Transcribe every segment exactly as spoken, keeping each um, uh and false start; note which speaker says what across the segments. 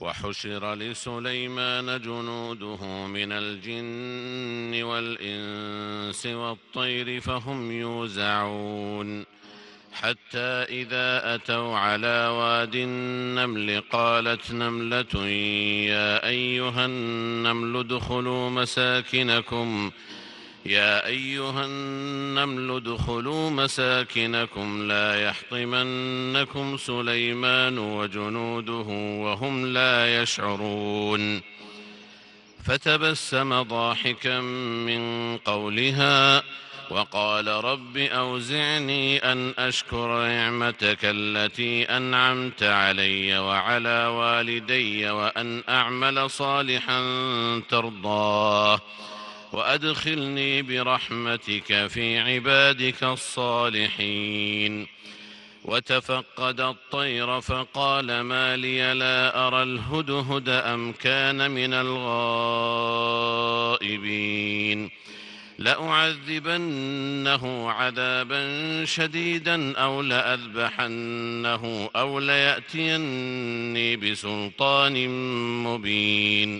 Speaker 1: وحشر لسليمان جنوده من الجن والإنس والطير فهم يوزعون حتى إذا أتوا على واد النمل قالت نملة يا أيها النمل ادخلوا مساكنكم يا أيها النمل ادخلوا مساكنكم لا يحطمنكم سليمان وجنوده وهم لا يشعرون فتبسم ضاحكا من قولها وقال رب أوزعني أن أشكر نعمتك التي أنعمت علي وعلى والدي وأن أعمل صالحا ترضاه وأدخلني برحمتك في عبادك الصالحين. وتفقد الطير فقال ما لي لا أرى الهدهد أم كان من الغائبين لأعذبنه عذابا شديدا أو لأذبحنه أو ليأتيني بسلطان مبين.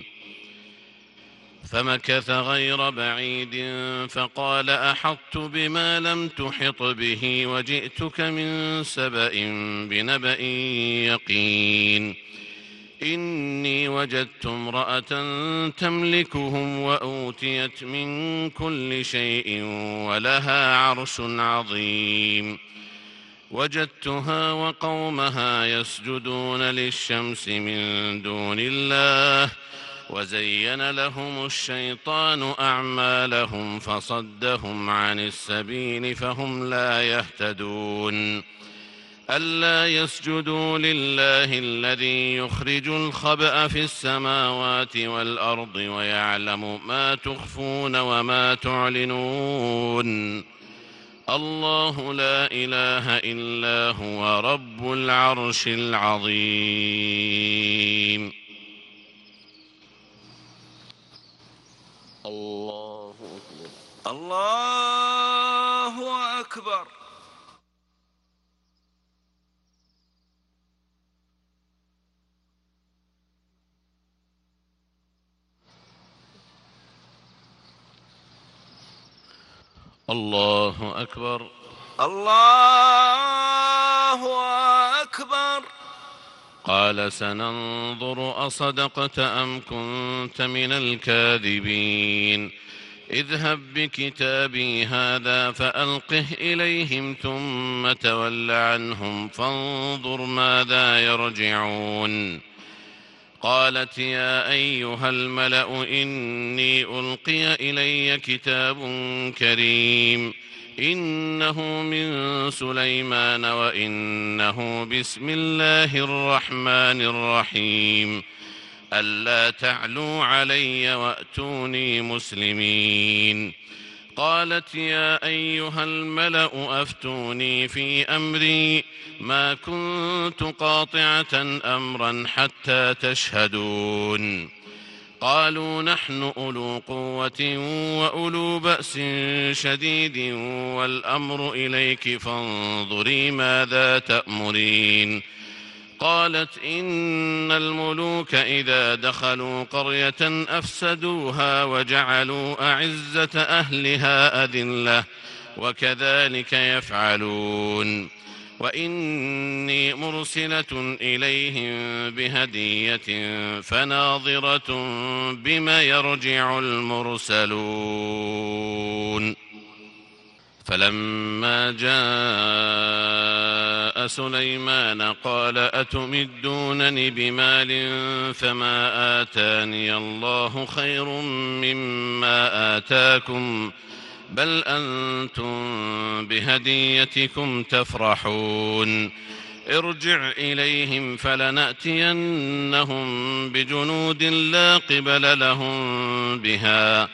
Speaker 1: فمكث غير بعيد فقال أحطت بما لم تحط به وجئتك من سبأ بنبأ يقين إني وجدت امرأة تملكهم وأوتيت من كل شيء ولها عرش عظيم وجدتها وقومها يسجدون للشمس من دون الله وزين لهم الشيطان أعمالهم فصدهم عن السبيل فهم لا يهتدون ألا يسجدوا لله الذي يخرج الخبأ في السماوات والأرض ويعلم ما تخفون وما تعلنون الله لا إله إلا هو رب العرش العظيم. الله أكبر
Speaker 2: الله أكبر.
Speaker 1: الله أكبر
Speaker 2: الله أكبر.
Speaker 1: قال سننظر أصدقت أم كنت من الكاذبين اذهب بكتابي هذا فألقه إليهم ثم تول عنهم فانظر ماذا يرجعون. قالت يا أيها الملأ إني ألقي إلي كتاب كريم إنه من سليمان وإنه بسم الله الرحمن الرحيم ألا تعلوا علي وأتوني مسلمين. قالت يا أيها الملأ أفتوني في أمري ما كنت قاطعة أمرا حتى تشهدون. قالوا نحن أولو قوة وأولو بأس شديد والأمر إليك فانظري ماذا تأمرين. قالت إن الملوك إذا دخلوا قرية أفسدوها وجعلوا أعزة أهلها أذلة وكذلك يفعلون وإني مرسلة إليهم بهدية فناظرة بما يرجع المرسلون. فلما جاء سليمان قال أتمدونني بمال فما آتاني الله خير مما آتاكم بل أنتم بهديتكم تفرحون. ارجع إليهم فلنأتينهم بجنود لا قبل لهم بها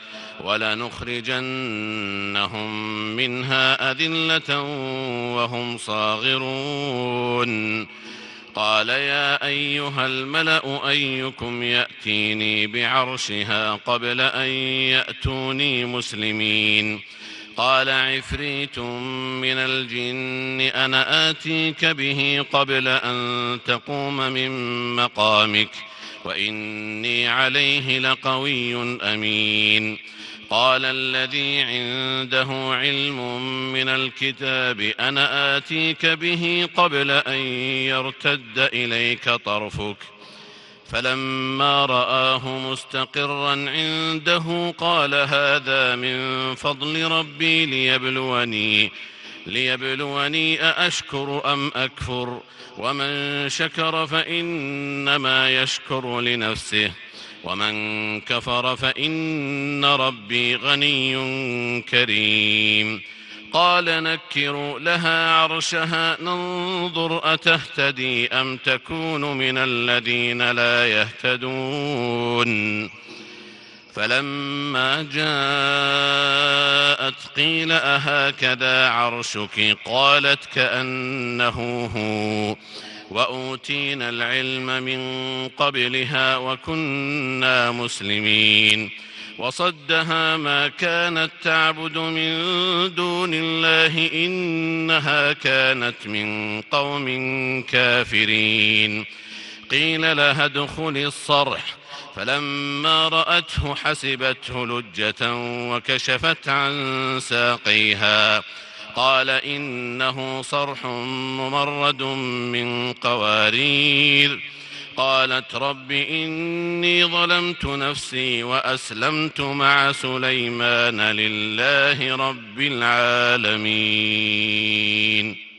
Speaker 1: ولنخرجنهم منها أذلة وهم صاغرون. قال يا أيها الملأ أيكم يأتيني بعرشها قبل أن يأتوني مسلمين. قال عفريت من الجن أنا آتيك به قبل أن تقوم من مقامك وإني عليه لقوي أمين. قال الذي عنده علم من الكتاب أنا آتيك به قبل أن يرتد إليك طرفك فلما رآه مستقرا عنده قال هذا من فضل ربي ليبلوني ليبلوني أأشكر أم أكفر ومن شكر فإنما يشكر لنفسه ومن كفر فإن ربي غني كريم. قال نكروا لها عرشها ننظر أتهتدي أم تكون من الذين لا يهتدون. فلما جاءت قيل أهكذا عرشك قالت كأنه هو وأوتينا العلم من قبلها وكنا مسلمين. وصدها ما كانت تعبد من دون الله إنها كانت من قوم كافرين. قيل لها ادخلي الصرح فلما رأته حسبته لجة وكشفت عن ساقيها قال إنه صرح ممرد من قوارير. قالت رب إني ظلمت نفسي وأسلمت مع سليمان لله رب العالمين.